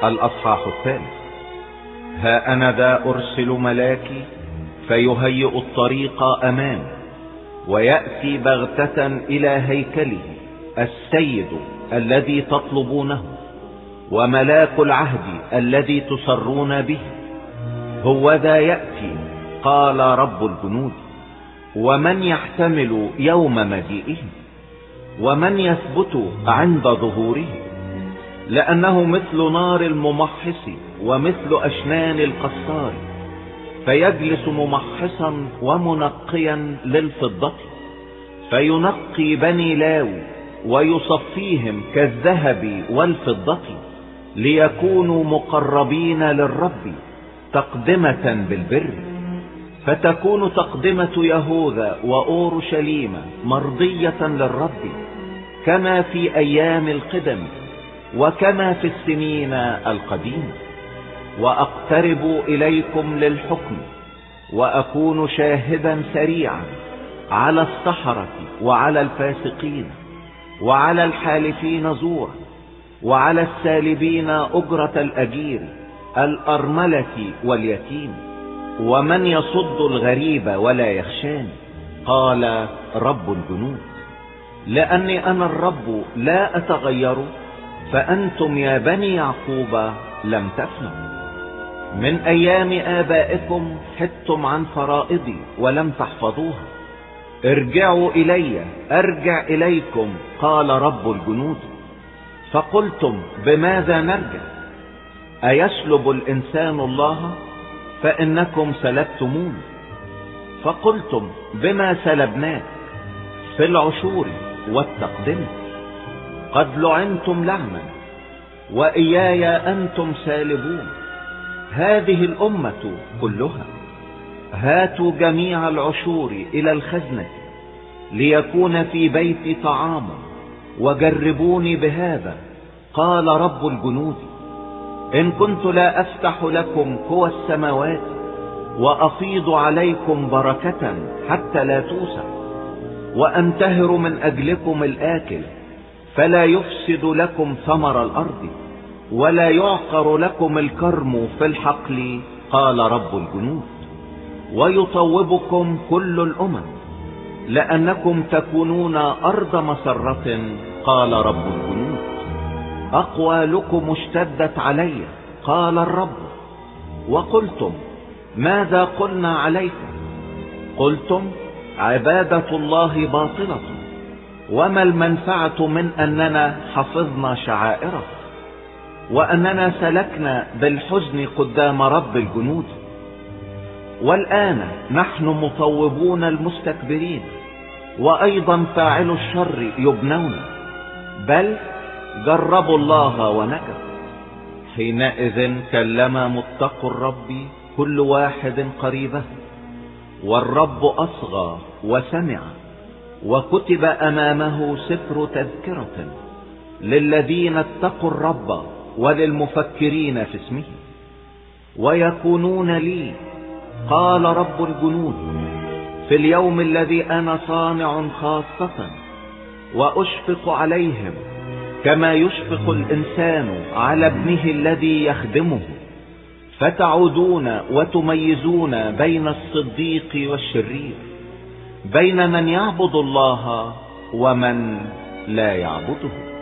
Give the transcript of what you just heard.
الأصحاح 3. ها أنا ذا أرسل ملاكي فيهيئ الطريق أمامي، ويأتي بغتة إلى هيكله السيد الذي تطلبونه، وملاك العهد الذي تسرون به. هو ذا يأتي، قال رب الجنود. ومن يحتمل يوم مجيئه؟ ومن يثبت عند ظهوره؟ لأنه مثل نار الممحص ومثل أشنان القصار، فيجلس ممحصا ومنقيا للفضة، فينقي بني لاوي ويصفيهم كالذهب والفضة، ليكونوا مقربين للرب تقدمة بالبر. فتكون تقدمة يهوذا وأورشليم مرضية للرب، كما في أيام القدم وكما في السنين القديمة. وأقترب إليكم للحكم، وأكون شاهدا سريعا على السحرة وعلى الفاسقين وعلى الحالفين زورا وعلى السالبين أجرة الأجير، الأرملة واليتيم، ومن يصد الغريب ولا يخشاني، قال رب الجنود. لأني أنا الرب لا أتغير، فأنتم يا بني يعقوب لم تفنوا. من أيام آبائكم حدتم عن فرائضي ولم تحفظوها. ارجعوا إلي أرجع إليكم، قال رب الجنود. فقلتم بماذا نرجع؟ أيسلب الإنسان الله؟ فإنكم سلبتموني. فقلتم بما سلبناك؟ في العشور والتقدمة. قد لعنتم لعنا، وإياي أنتم سالبون. هذه الأمة كلها. هاتوا جميع العشور إلى الخزنة، ليكون في بيتي طعام، وجربوني بهذا، قال رب الجنود. إن كنت لا أفتح لكم قوى السماوات وأفيض عليكم بركة حتى لا توسع، وأنتهر من أجلكم الآكل، فلا يفسد لكم ثمر الأرض، ولا يعقر لكم الكرم في الحقل، قال رب الجنود. ويطوبكم كل الأمم، لأنكم تكونون أرض مسرة، قال رب الجنود. أقوالكم اشتدت علي، قال الرب. وقلتم ماذا قلنا عليكم؟ قلتم عبادة الله باطلة، وما المنفعة من أننا حفظنا شعائره، وأننا سلكنا بالحزن قدام رب الجنود. والآن نحن مطوبون المستكبرين، وأيضا فاعل الشر يبنون، بل جربوا الله ونكثوا. حينئذ كلم متقوا الرب كل واحد قريبه، والرب أصغى وسمع، وكتب أمامه سفر تذكرة للذين اتقوا الرب وللمفكرين في اسمه. ويكونون لي، قال رب الجنود، في اليوم الذي أنا صانع خاصة، وأشفق عليهم كما يشفق الإنسان على ابنه الذي يخدمه. فتعودون وتميزون بين الصديق والشرير، بين من يعبد الله ومن لا يعبده.